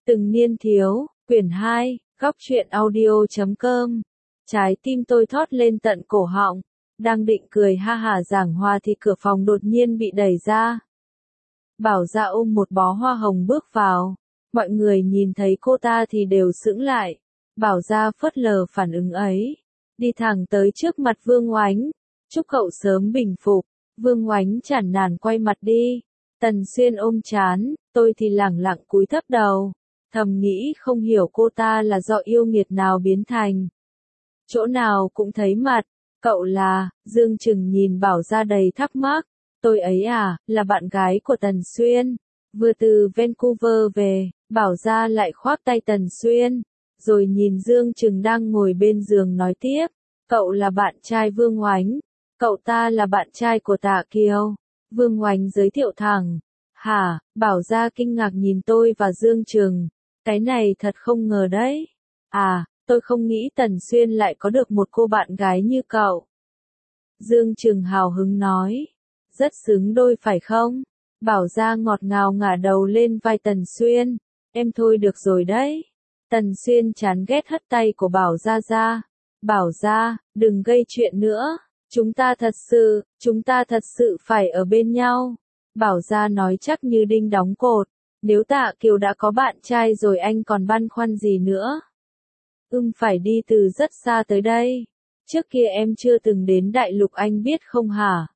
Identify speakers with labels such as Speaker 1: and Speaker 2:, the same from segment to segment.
Speaker 1: Từng niên thiếu, quyển 2, góc truyện audio.com. Trái tim tôi thót lên tận cổ họng, đang định cười ha hả giảng hòa thì cửa phòng đột nhiên bị đẩy ra. Bảo Gia ôm một bó hoa hồng bước vào, mọi người nhìn thấy cô ta thì đều sững lại. Bảo Gia phớt lờ phản ứng ấy, đi thẳng tới trước mặt Vương Oánh, chúc cậu sớm bình phục. Vương Oánh chản nản quay mặt đi. Tần Xuyên ôm trán, tôi thì lẳng lặng cúi thấp đầu, thầm nghĩ không hiểu cô ta là do yêu nghiệt nào biến thành. Chỗ nào cũng thấy mặt, cậu là, Dương Trừng nhìn Bảo Gia đầy thắc mắc, tôi ấy à, là bạn gái của Tần Xuyên, vừa từ Vancouver về. Bảo Gia lại khoác tay Tần Xuyên, rồi nhìn Dương Trừng đang ngồi bên giường nói tiếp, cậu là bạn trai Vương Oánh, cậu ta là bạn trai của Tạ Kiều. Vương Oánh giới thiệu thẳng. Hả? Bảo Gia kinh ngạc nhìn tôi và Dương Trừng. Cái này thật không ngờ đấy. À, tôi không nghĩ Tần Xuyên lại có được một cô bạn gái như cậu. Dương Trừng hào hứng nói. Rất xứng đôi phải không? Bảo Gia ngọt ngào ngả đầu lên vai Tần Xuyên. Em thôi được rồi đấy. Tần Xuyên chán ghét hất tay của Bảo Gia ra. Bảo Gia, đừng gây chuyện nữa. Chúng ta thật sự phải ở bên nhau. Bảo Gia nói chắc như đinh đóng cột. Nếu Tạ Kiều đã có bạn trai rồi anh còn băn khoăn gì nữa? Phải đi từ rất xa tới đây. Trước kia em chưa từng đến đại lục anh biết không hả?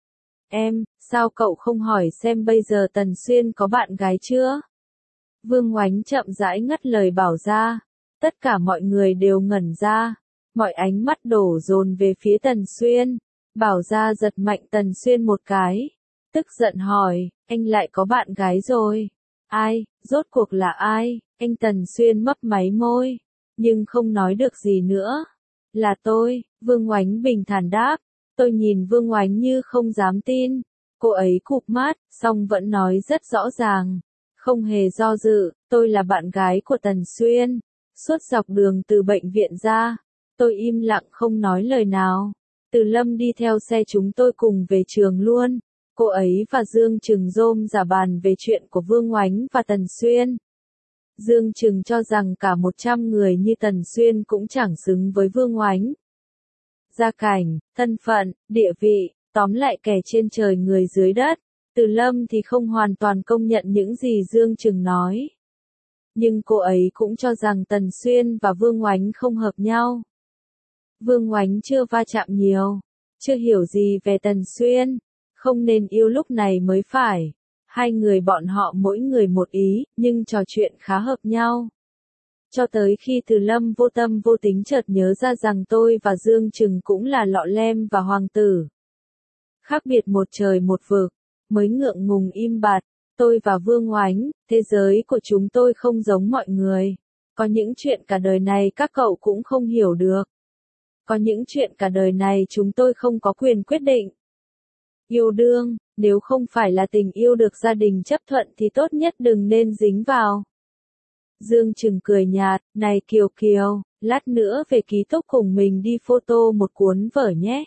Speaker 1: Sao cậu không hỏi xem bây giờ Tần Xuyên có bạn gái chưa? Vương Oánh chậm rãi ngắt lời Bảo Gia. Tất cả mọi người đều ngẩn ra. Mọi ánh mắt đổ dồn về phía Tần Xuyên. Bảo Gia giật mạnh Tần Xuyên một cái. Tức giận hỏi, anh lại có bạn gái rồi. Ai, rốt cuộc là ai? Anh Tần Xuyên mấp máy môi, nhưng không nói được gì nữa. Là tôi, Vương Oánh bình thản đáp. Tôi nhìn Vương Oánh như không dám tin. Cô ấy cụp mắt, song vẫn nói rất rõ ràng. Không hề do dự, tôi là bạn gái của Tần Xuyên. Suốt dọc đường từ bệnh viện ra, tôi im lặng không nói lời nào. Từ Lâm đi theo xe chúng tôi cùng về trường luôn. Cô ấy và Dương Trừng rôm rả bàn về chuyện của Vương Oánh và Tần Xuyên. Dương Trừng cho rằng cả 100 người như Tần Xuyên cũng chẳng xứng với Vương Oánh. Gia cảnh, thân phận, địa vị, tóm lại kẻ trên trời người dưới đất. Từ Lâm thì không hoàn toàn công nhận những gì Dương Trừng nói. Nhưng cô ấy cũng cho rằng Tần Xuyên và Vương Oánh không hợp nhau. Vương Oánh chưa va chạm nhiều, chưa hiểu gì về Tần Xuyên, không nên yêu lúc này mới phải. Hai người bọn họ mỗi người một ý, nhưng trò chuyện khá hợp nhau. Cho tới khi Từ Lâm vô tâm vô tính chợt nhớ ra rằng tôi và Dương Trừng cũng là lọ lem và hoàng tử. Khác biệt một trời một vực, mới ngượng ngùng im bặt. Tôi và Vương Oánh, thế giới của chúng tôi không giống mọi người. Có những chuyện cả đời này các cậu cũng không hiểu được. Có những chuyện cả đời này chúng tôi không có quyền quyết định. Yêu đương, nếu không phải là tình yêu được gia đình chấp thuận thì tốt nhất đừng nên dính vào. Dương Trừng cười nhạt, này Kiều Kiều, lát nữa về ký túc cùng mình đi photo một cuốn vở nhé.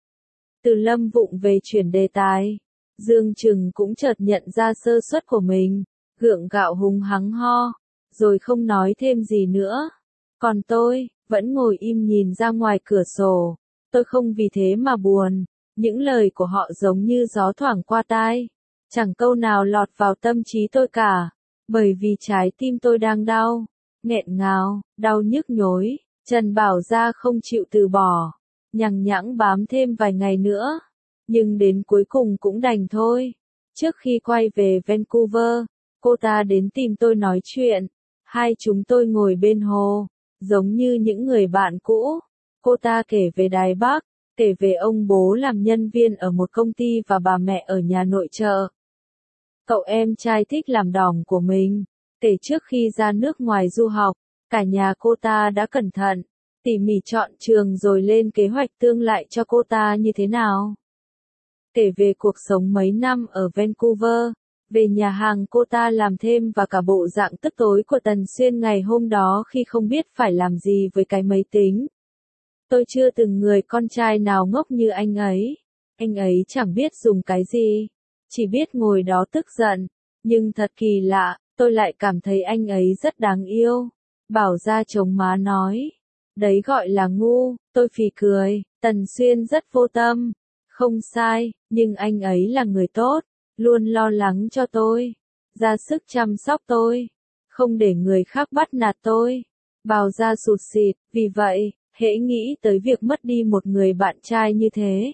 Speaker 1: Từ Lâm vụng về chuyển đề tài. Dương Trừng cũng chợt nhận ra sơ suất của mình, gượng gạo hùng hắng ho, rồi không nói thêm gì nữa. Còn tôi, vẫn ngồi im nhìn ra ngoài cửa sổ. Tôi không vì thế mà buồn. Những lời của họ giống như gió thoảng qua tai. Chẳng câu nào lọt vào tâm trí tôi cả. Bởi vì trái tim tôi đang đau, nghẹn ngào, đau nhức nhối. Trần Bảo Gia không chịu từ bỏ, nhằng nhẵng bám thêm vài ngày nữa. Nhưng đến cuối cùng cũng đành thôi. Trước khi quay về Vancouver, cô ta đến tìm tôi nói chuyện. Hai chúng tôi ngồi bên hồ, giống như những người bạn cũ. Cô ta kể về Đài Bắc, kể về ông bố làm nhân viên ở một công ty và bà mẹ ở nhà nội trợ. Cậu em trai thích làm đỏng của mình, kể trước khi ra nước ngoài du học, cả nhà cô ta đã cẩn thận, tỉ mỉ chọn trường rồi lên kế hoạch tương lai cho cô ta như thế nào. Kể về cuộc sống mấy năm ở Vancouver, về nhà hàng cô ta làm thêm và cả bộ dạng tức tối của Tần Xuyên ngày hôm đó khi không biết phải làm gì với cái máy tính. Tôi chưa từng người con trai nào ngốc như anh ấy. Anh ấy chẳng biết dùng cái gì, chỉ biết ngồi đó tức giận. Nhưng thật kỳ lạ, tôi lại cảm thấy anh ấy rất đáng yêu. Bảo Gia chống má nói. Đấy gọi là ngu, tôi phì cười, Tần Xuyên rất vô tâm. Không sai, nhưng anh ấy là người tốt, luôn lo lắng cho tôi, ra sức chăm sóc tôi, không để người khác bắt nạt tôi. Bảo Gia sụt sịt, vì vậy, hễ nghĩ tới việc mất đi một người bạn trai như thế,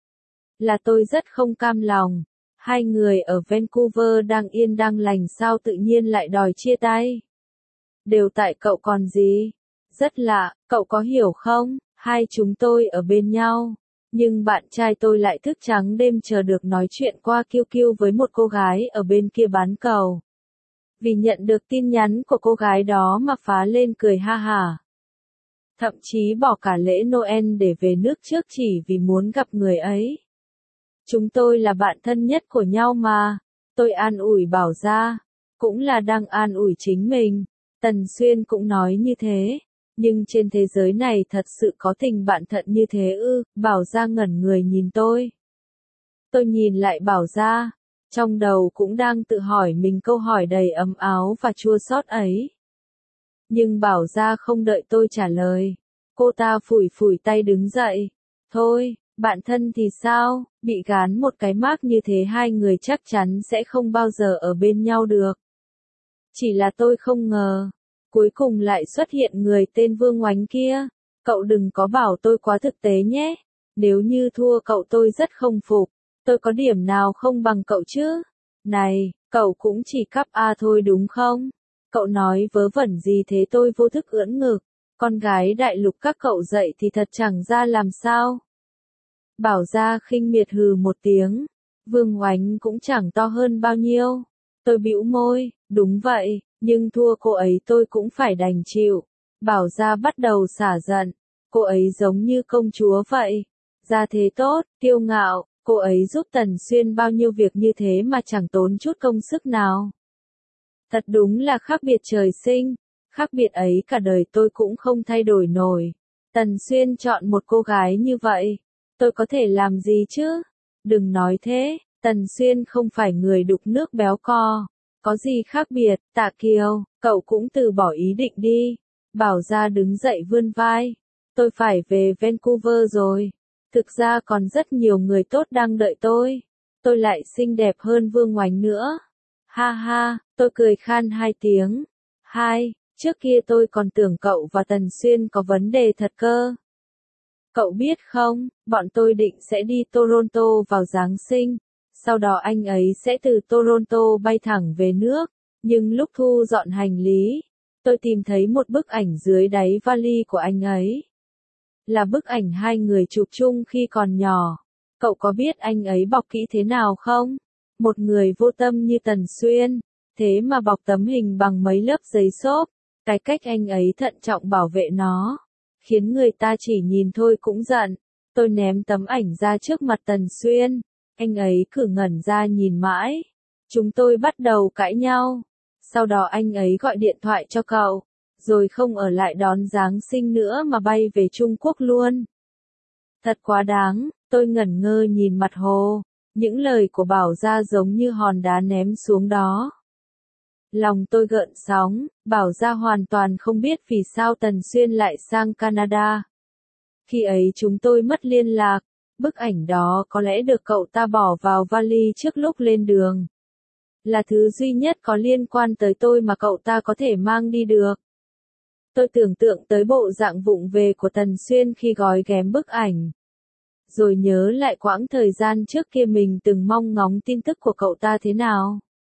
Speaker 1: là tôi rất không cam lòng. Hai người ở Vancouver đang yên đang lành sao tự nhiên lại đòi chia tay. Đều tại cậu còn gì. Rất lạ, cậu có hiểu không? Hai chúng tôi ở bên nhau. Nhưng bạn trai tôi lại thức trắng đêm chờ được nói chuyện qua QQ với một cô gái ở bên kia bán cầu. Vì nhận được tin nhắn của cô gái đó mà phá lên cười ha hả. Thậm chí bỏ cả lễ Noel để về nước trước chỉ vì muốn gặp người ấy. Chúng tôi là bạn thân nhất của nhau mà. Tôi an ủi Bảo Gia, cũng là đang an ủi chính mình. Tần Xuyên cũng nói như thế. Nhưng trên thế giới này thật sự có tình bạn thật như thế ư? Bảo Gia ngẩn người nhìn tôi. Tôi nhìn lại Bảo Gia, trong đầu cũng đang tự hỏi mình câu hỏi đầy ấm áo và chua xót ấy. Nhưng Bảo Gia không đợi tôi trả lời. Cô ta phủi phủi tay đứng dậy. Thôi, bạn thân thì sao, bị gán một cái mác như thế hai người chắc chắn sẽ không bao giờ ở bên nhau được. Chỉ là tôi không ngờ, cuối cùng lại xuất hiện người tên Vương Oánh kia. Cậu đừng có bảo tôi quá thực tế nhé. Nếu như thua cậu tôi rất không phục. Tôi có điểm nào không bằng cậu chứ? Này, cậu cũng chỉ cấp A thôi đúng không? Cậu nói vớ vẩn gì thế tôi vô thức ưỡn ngực. Con gái đại lục các cậu dậy thì thật chẳng ra làm sao. Bảo Gia khinh miệt hừ một tiếng. Vương Oánh cũng chẳng to hơn bao nhiêu. Tôi bĩu môi, đúng vậy, nhưng thua cô ấy tôi cũng phải đành chịu. Bảo Gia bắt đầu xả giận. Cô ấy giống như công chúa vậy. Gia thế tốt, kiêu ngạo, cô ấy giúp Tần Xuyên bao nhiêu việc như thế mà chẳng tốn chút công sức nào. Thật đúng là khác biệt trời sinh. Khác biệt ấy cả đời tôi cũng không thay đổi nổi. Tần Xuyên chọn một cô gái như vậy. Tôi có thể làm gì chứ? Đừng nói thế, Tần Xuyên không phải người đục nước béo co. Có gì khác biệt, Tạ Kiều, cậu cũng từ bỏ ý định đi. Bảo Gia đứng dậy vươn vai. Tôi phải về Vancouver rồi. Thực ra còn rất nhiều người tốt đang đợi tôi. Tôi lại xinh đẹp hơn Vương Oánh nữa. Ha ha, tôi cười khan hai tiếng. Hai, trước kia tôi còn tưởng cậu và Tần Xuyên có vấn đề thật cơ. Cậu biết không, bọn tôi định sẽ đi Toronto vào Giáng sinh. Sau đó anh ấy sẽ từ Toronto bay thẳng về nước. Nhưng lúc thu dọn hành lý, tôi tìm thấy một bức ảnh dưới đáy vali của anh ấy. Là bức ảnh hai người chụp chung khi còn nhỏ. Cậu có biết anh ấy bọc kỹ thế nào không? Một người vô tâm như Tần Xuyên, thế mà bọc tấm hình bằng mấy lớp giấy xốp. Cái cách anh ấy thận trọng bảo vệ nó, khiến người ta chỉ nhìn thôi cũng giận. Tôi ném tấm ảnh ra trước mặt Tần Xuyên. Anh ấy cứ ngẩn ra nhìn mãi. Chúng tôi bắt đầu cãi nhau. Sau đó anh ấy gọi điện thoại cho cậu. Rồi không ở lại đón Giáng sinh nữa mà bay về Trung Quốc luôn. Thật quá đáng, tôi ngẩn ngơ nhìn mặt Hồ. Những lời của Bảo Gia giống như hòn đá ném xuống đó. Lòng tôi gợn sóng, Bảo Gia hoàn toàn không biết vì sao Tần Xuyên lại sang Canada. Khi ấy chúng tôi mất liên lạc, bức ảnh đó có lẽ được cậu ta bỏ vào vali trước lúc lên đường. Là thứ duy nhất có liên quan tới tôi mà cậu ta có thể mang đi được. Tôi tưởng tượng tới bộ dạng vụng về của Tần Xuyên khi gói ghém bức ảnh. Rồi nhớ lại quãng thời gian trước kia mình từng mong ngóng tin tức của cậu ta thế nào.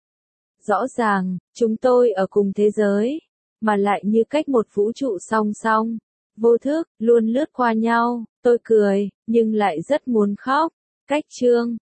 Speaker 1: Rõ ràng, chúng tôi ở cùng thế giới, mà lại như cách một vũ trụ song song, vô thức, luôn lướt qua nhau. Tôi cười, nhưng lại rất muốn khóc. Cách chương